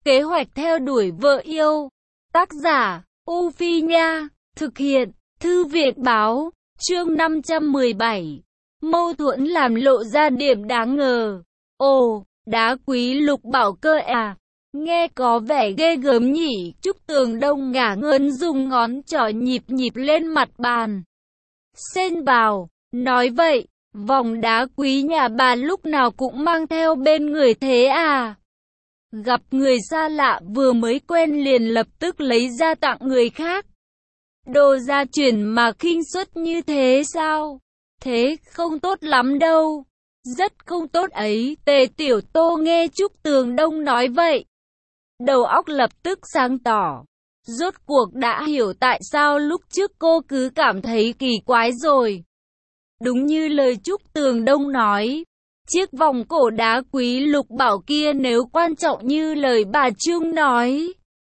Kế hoạch theo đuổi vợ yêu. Tác giả, U Phi Nha. Thực hiện, Thư viện Báo. Chương 517. Mâu thuẫn làm lộ ra điểm đáng ngờ. Ồ, đá quý lục bảo cơ à? Nghe có vẻ ghê gớm nhỉ. Trúc Tường Đông ngả ngớn dùng ngón trỏ nhịp nhịp lên mặt bàn. Xen vào, nói vậy, vòng đá quý nhà bà lúc nào cũng mang theo bên người thế à? Gặp người xa lạ vừa mới quen liền lập tức lấy ra tặng người khác. Đồ gia truyền mà khinh suất như thế sao? Thế không tốt lắm đâu. Rất không tốt ấy. Tề Tiểu Tô nghe Trúc Tường Đông nói vậy, đầu óc lập tức sáng tỏ. Rốt cuộc đã hiểu tại sao lúc trước cô cứ cảm thấy kỳ quái rồi. Đúng như lời Trúc Tường Đông nói, chiếc vòng cổ đá quý lục bảo kia nếu quan trọng như lời bà Trương nói,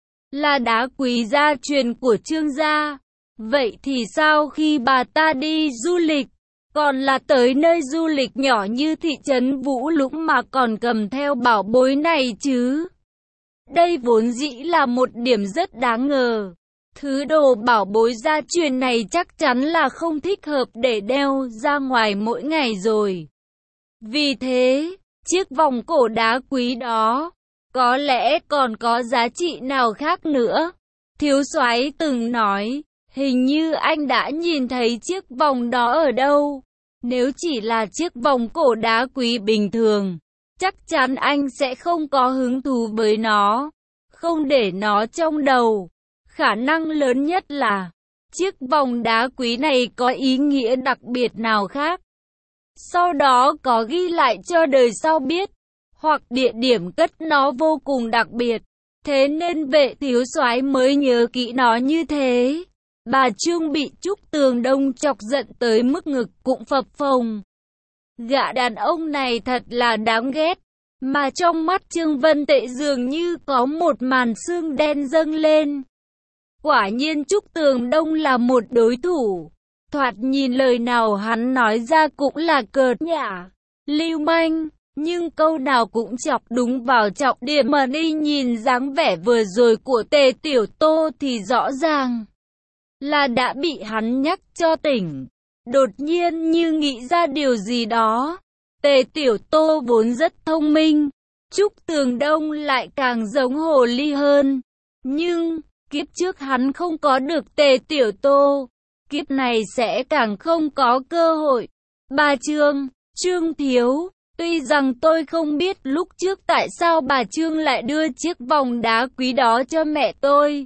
là đá quý gia truyền của Trương gia, vậy thì sao khi bà ta đi du lịch, còn là tới nơi du lịch nhỏ như thị trấn Vũ Lũng mà còn cầm theo bảo bối này chứ? Đây vốn dĩ là một điểm rất đáng ngờ. Thứ đồ bảo bối gia truyền này chắc chắn là không thích hợp để đeo ra ngoài mỗi ngày rồi. Vì thế, chiếc vòng cổ đá quý đó, có lẽ còn có giá trị nào khác nữa. Thiếu soái từng nói, hình như anh đã nhìn thấy chiếc vòng đó ở đâu. Nếu chỉ là chiếc vòng cổ đá quý bình thường, chắc chắn anh sẽ không có hứng thú với nó, không để nó trong đầu. Khả năng lớn nhất là chiếc vòng đá quý này có ý nghĩa đặc biệt nào khác, sau đó có ghi lại cho đời sau biết, hoặc địa điểm cất nó vô cùng đặc biệt, thế nên Vệ thiếu soái mới nhớ kỹ nó như thế. Bà Trương bị Trúc Tường Đông chọc giận tới mức ngực cũng phập phồng. Gã đàn ông này thật là đáng ghét. Mà trong mắt Trương Vân Tệ dường như có một màn sương đen dâng lên. Quả nhiên Trúc Tường Đông là một đối thủ. Thoạt nhìn lời nào hắn nói ra cũng là cợt nhả, lưu manh, nhưng câu nào cũng chọc đúng vào trọng điểm mà đi nhìn dáng vẻ vừa rồi của Tề Tiểu Tô thì rõ ràng là đã bị hắn nhắc cho tỉnh. Đột nhiên như nghĩ ra điều gì đó. Tề Tiểu Tô vốn rất thông minh, Trúc Tường Đông lại càng giống hồ ly hơn. Nhưng, kiếp trước hắn không có được Tề Tiểu Tô, kiếp này sẽ càng không có cơ hội. Bà Trương, Trương Thiếu, tuy rằng tôi không biết lúc trước tại sao bà Trương lại đưa chiếc vòng đá quý đó cho mẹ tôi,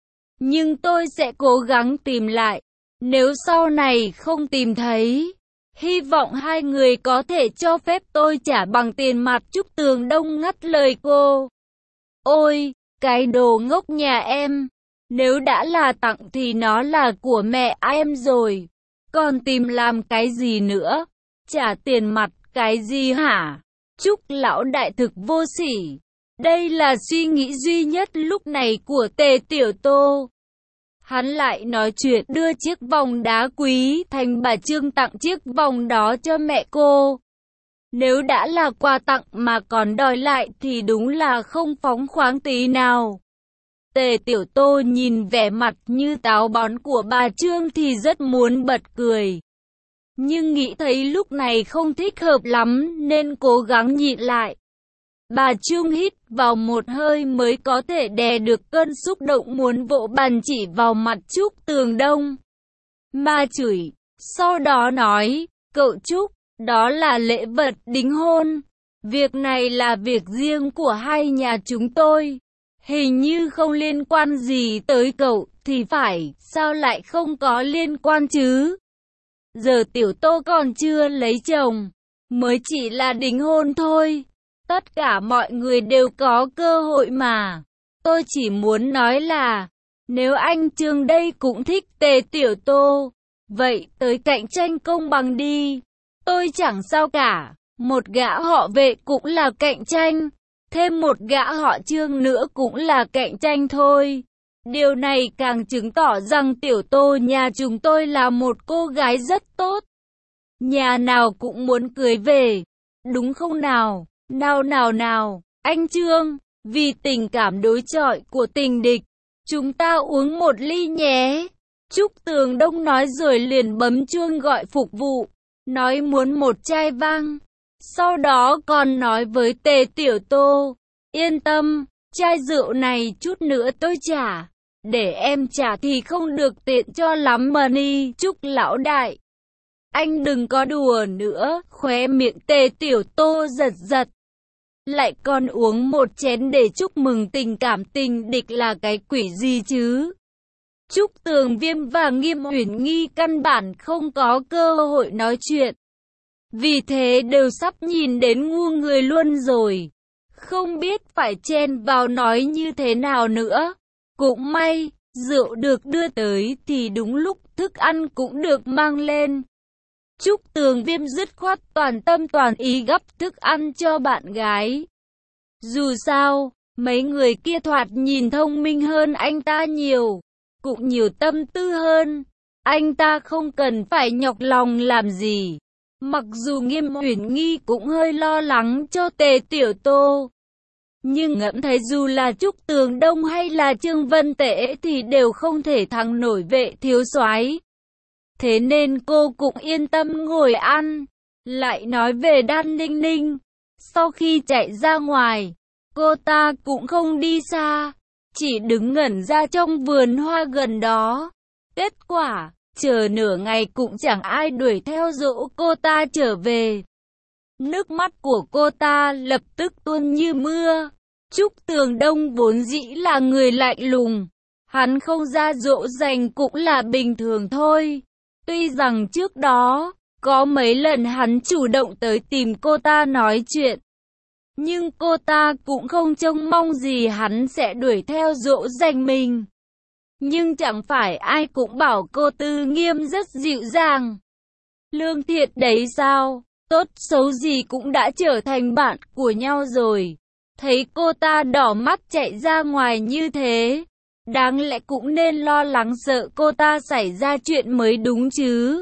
nhưng tôi sẽ cố gắng tìm lại. Nếu sau này không tìm thấy, hy vọng hai người có thể cho phép tôi trả bằng tiền mặt. Trúc Tường Đông ngắt lời cô. Ôi, cái đồ ngốc nhà em, nếu đã là tặng thì nó là của mẹ em rồi, còn tìm làm cái gì nữa? Trả tiền mặt cái gì hả? Trúc lão đại thực vô sỉ. Đây là suy nghĩ duy nhất lúc này của Tề Tiểu Tô. Hắn lại nói chuyện đưa chiếc vòng đá quý thành bà Trương tặng chiếc vòng đó cho mẹ cô. Nếu đã là quà tặng mà còn đòi lại thì đúng là không phóng khoáng tí nào. Tề Tiểu Tô nhìn vẻ mặt như táo bón của bà Trương thì rất muốn bật cười. Nhưng nghĩ thấy lúc này không thích hợp lắm nên cố gắng nhịn lại. Bà Trương hít vào một hơi mới có thể đè được cơn xúc động muốn vỗ bàn chỉ vào mặt Trúc Tường Đông mà chửi. Sau đó nói, cậu Trúc, đó là lễ vật đính hôn. Việc này là việc riêng của hai nhà chúng tôi. Hình như không liên quan gì tới cậu thì phải, sao lại không có liên quan chứ? Giờ Tiểu Tô còn chưa lấy chồng, mới chỉ là đính hôn thôi. Tất cả mọi người đều có cơ hội mà. Tôi chỉ muốn nói là, nếu anh Trương đây cũng thích Tề Tiểu Tô, vậy tới cạnh tranh công bằng đi. Tôi chẳng sao cả, một gã họ Vệ cũng là cạnh tranh, thêm một gã họ Trương nữa cũng là cạnh tranh thôi. Điều này càng chứng tỏ rằng Tiểu Tô nhà chúng tôi là một cô gái rất tốt. Nhà nào cũng muốn cưới về, đúng không nào? Nào, anh Trương, Vì tình cảm đối chọi của tình địch, chúng ta uống một ly nhé. Trúc Tường Đông nói rồi liền bấm chuông gọi phục vụ, nói muốn một chai vang. Sau đó còn nói với Tề Tiểu Tô, yên tâm, chai rượu này chút nữa tôi trả. Để em trả thì không được tiện cho lắm mà ni. Trúc lão đại, anh đừng có đùa nữa. Khóe miệng Tề Tiểu Tô giật giật. Lại còn uống một chén để chúc mừng tình cảm tình địch là cái quỷ gì chứ? Trúc Tường Viêm và Nghiêm Uyển Nghi căn bản không có cơ hội nói chuyện. Vì thế đều sắp nhìn đến ngu người luôn rồi. Không biết phải chen vào nói như thế nào nữa. Cũng may, rượu được đưa tới thì đúng lúc thức ăn cũng được mang lên. Trúc Tường Viêm dứt khoát toàn tâm toàn ý gắp thức ăn cho bạn gái. Dù sao, mấy người kia thoạt nhìn thông minh hơn anh ta nhiều, cũng nhiều tâm tư hơn. Anh ta không cần phải nhọc lòng làm gì. Mặc dù Nghiêm Uyển Nghi cũng hơi lo lắng cho Tề Tiểu Tô, nhưng ngẫm thấy dù là Trúc Tường Đông hay là Trương Vân Tễ thì đều không thể thắng nổi Vệ thiếu soái. Thế nên cô cũng yên tâm ngồi ăn. Lại nói về Đan Ninh Ninh, sau khi chạy ra ngoài, cô ta cũng không đi xa, chỉ đứng ngẩn ra trong vườn hoa gần đó. Kết quả, chờ nửa ngày cũng chẳng ai đuổi theo dỗ cô ta trở về. Nước mắt của cô ta lập tức tuôn như mưa. Trúc Tường Đông vốn dĩ là người lạnh lùng, hắn không ra dỗ dành cũng là bình thường thôi. Tuy rằng trước đó, có mấy lần hắn chủ động tới tìm cô ta nói chuyện, nhưng cô ta cũng không trông mong gì hắn sẽ đuổi theo dỗ dành mình. Nhưng chẳng phải ai cũng bảo cô Tư Nghiêm rất dịu dàng, lương thiện đấy sao, tốt xấu gì cũng đã trở thành bạn của nhau rồi. Thấy cô ta đỏ mắt chạy ra ngoài như thế, đáng lẽ cũng nên lo lắng sợ cô ta xảy ra chuyện mới đúng chứ.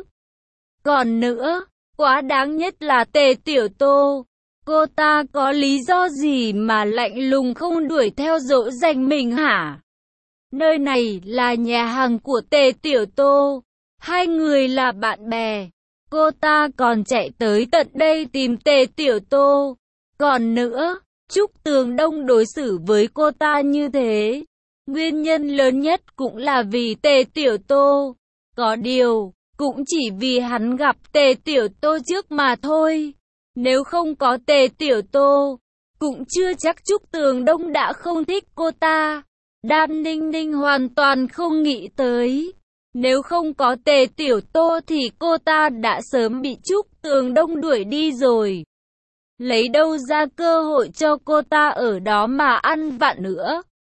Còn nữa, quá đáng nhất là Tề Tiểu Tô. Cô ta có lý do gì mà lạnh lùng không đuổi theo dỗ dành mình hả? Nơi này là nhà hàng của Tề Tiểu Tô, hai người là bạn bè. Cô ta còn chạy tới tận đây tìm Tề Tiểu Tô. Còn nữa, Trúc Tường Đông đối xử với cô ta như thế, nguyên nhân lớn nhất cũng là vì Tề Tiểu Tô. Có điều, cũng chỉ vì hắn gặp Tề Tiểu Tô trước mà thôi. Nếu không có Tề Tiểu Tô, cũng chưa chắc Trúc Tường Đông đã không thích cô ta. Đan Ninh Ninh hoàn toàn không nghĩ tới. Nếu không có Tề Tiểu Tô thì cô ta đã sớm bị Trúc Tường Đông đuổi đi rồi. Lấy đâu ra cơ hội cho cô ta ở đó mà ăn vạ nữa.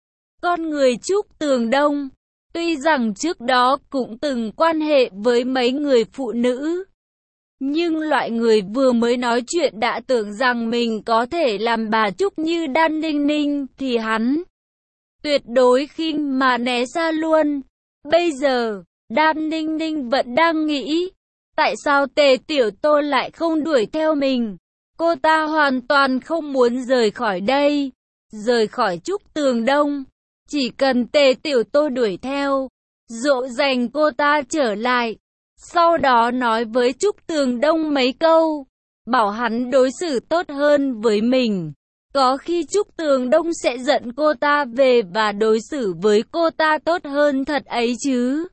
Con người Trúc Tường Đông, tuy rằng trước đó cũng từng quan hệ với mấy người phụ nữ, nhưng loại người vừa mới nói chuyện đã tưởng rằng mình có thể làm bà Trúc như Đan Ninh Ninh thì hắn tuyệt đối khinh mà né xa luôn. Bây giờ, Đan Ninh Ninh vẫn đang nghĩ, tại sao Tề Tiểu Tô lại không đuổi theo mình? Cô ta hoàn toàn không muốn rời khỏi đây, rời khỏi Trúc Tường Đông. Chỉ cần Tề Tiểu Tô đuổi theo, dỗ dành cô ta trở lại, sau đó nói với Trúc Tường Đông mấy câu, bảo hắn đối xử tốt hơn với mình. Có khi Trúc Tường Đông sẽ giận cô ta về và đối xử với cô ta tốt hơn thật ấy chứ.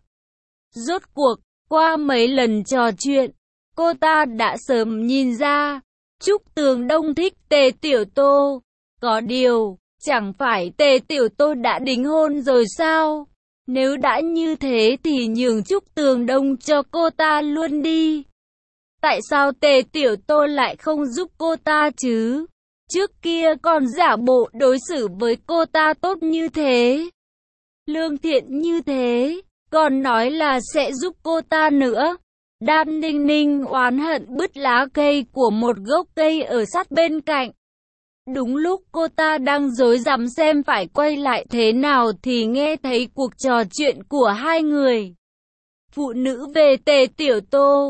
Rốt cuộc, qua mấy lần trò chuyện, cô ta đã sớm nhìn ra, Trúc Tường Đông thích Tề Tiểu Tô. Có điều, chẳng phải Tề Tiểu Tô đã đính hôn rồi sao? Nếu đã như thế thì nhường Trúc Tường Đông cho cô ta luôn đi. Tại sao Tề Tiểu Tô lại không giúp cô ta chứ? Trước kia còn giả bộ đối xử với cô ta tốt như thế, lương thiện như thế, còn nói là sẽ giúp cô ta nữa. Đan Ninh Ninh oán hận bứt lá cây của một gốc cây ở sát bên cạnh. Đúng lúc cô ta đang rối rắm xem phải quay lại thế nào thì nghe thấy cuộc trò chuyện của hai người phụ nữ về Tề Tiểu Tô.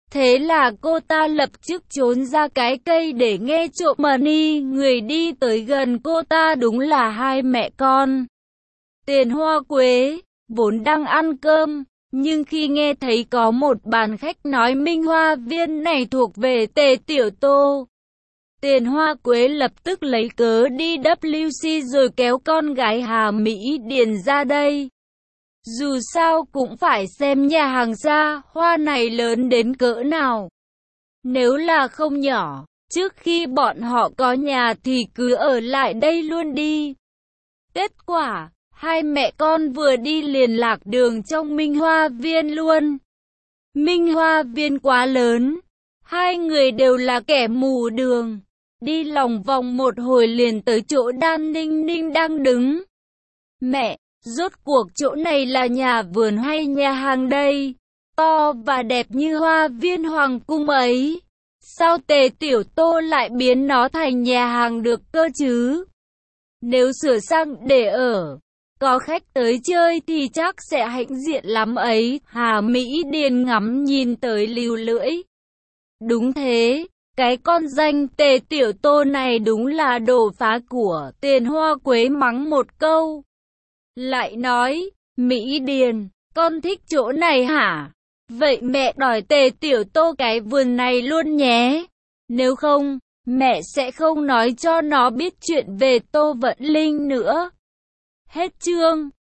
Thế là cô ta lập tức trốn ra cái cây để nghe trộm money. Người đi tới gần cô ta đúng là hai mẹ con Tiền Hoa Quế, vốn đang ăn cơm, nhưng khi nghe thấy có một bàn khách nói Minh Hoa Viên này thuộc về Tề Tiểu Tô, Tiền Hoa Quế lập tức lấy cớ đi WC rồi kéo con gái Hà Mỹ Điền ra đây. Dù sao cũng phải xem nhà hàng xa hoa này lớn đến cỡ nào. Nếu là không nhỏ, trước khi bọn họ có nhà thì cứ ở lại đây luôn đi. Kết quả, hai mẹ con vừa đi liền lạc đường trong Minh Hoa Viên luôn. Minh Hoa Viên quá lớn, hai người đều là kẻ mù đường. Đi lòng vòng một hồi liền tới chỗ Đan Ninh Ninh đang đứng. Mẹ, rốt cuộc chỗ này là nhà vườn hay nhà hàng đây? To và đẹp như hoa viên hoàng cung ấy. Sao Tề Tiểu Tô lại biến nó thành nhà hàng được cơ chứ? Nếu sửa sang để ở, có khách tới chơi thì chắc sẽ hãnh diện lắm ấy. Hà Mỹ Điền ngắm nhìn tới líu lưỡi. Đúng thế, cái con danh Tề Tiểu Tô này đúng là đồ phá của. Tiền Hoa Quế mắng một câu. Lại nói, Mỹ Điền, con thích chỗ này hả? Vậy mẹ đòi Tề Tiểu Tô cái vườn này luôn nhé. Nếu không, mẹ sẽ không nói cho nó biết chuyện về Tô Vận Linh nữa. Hết chương.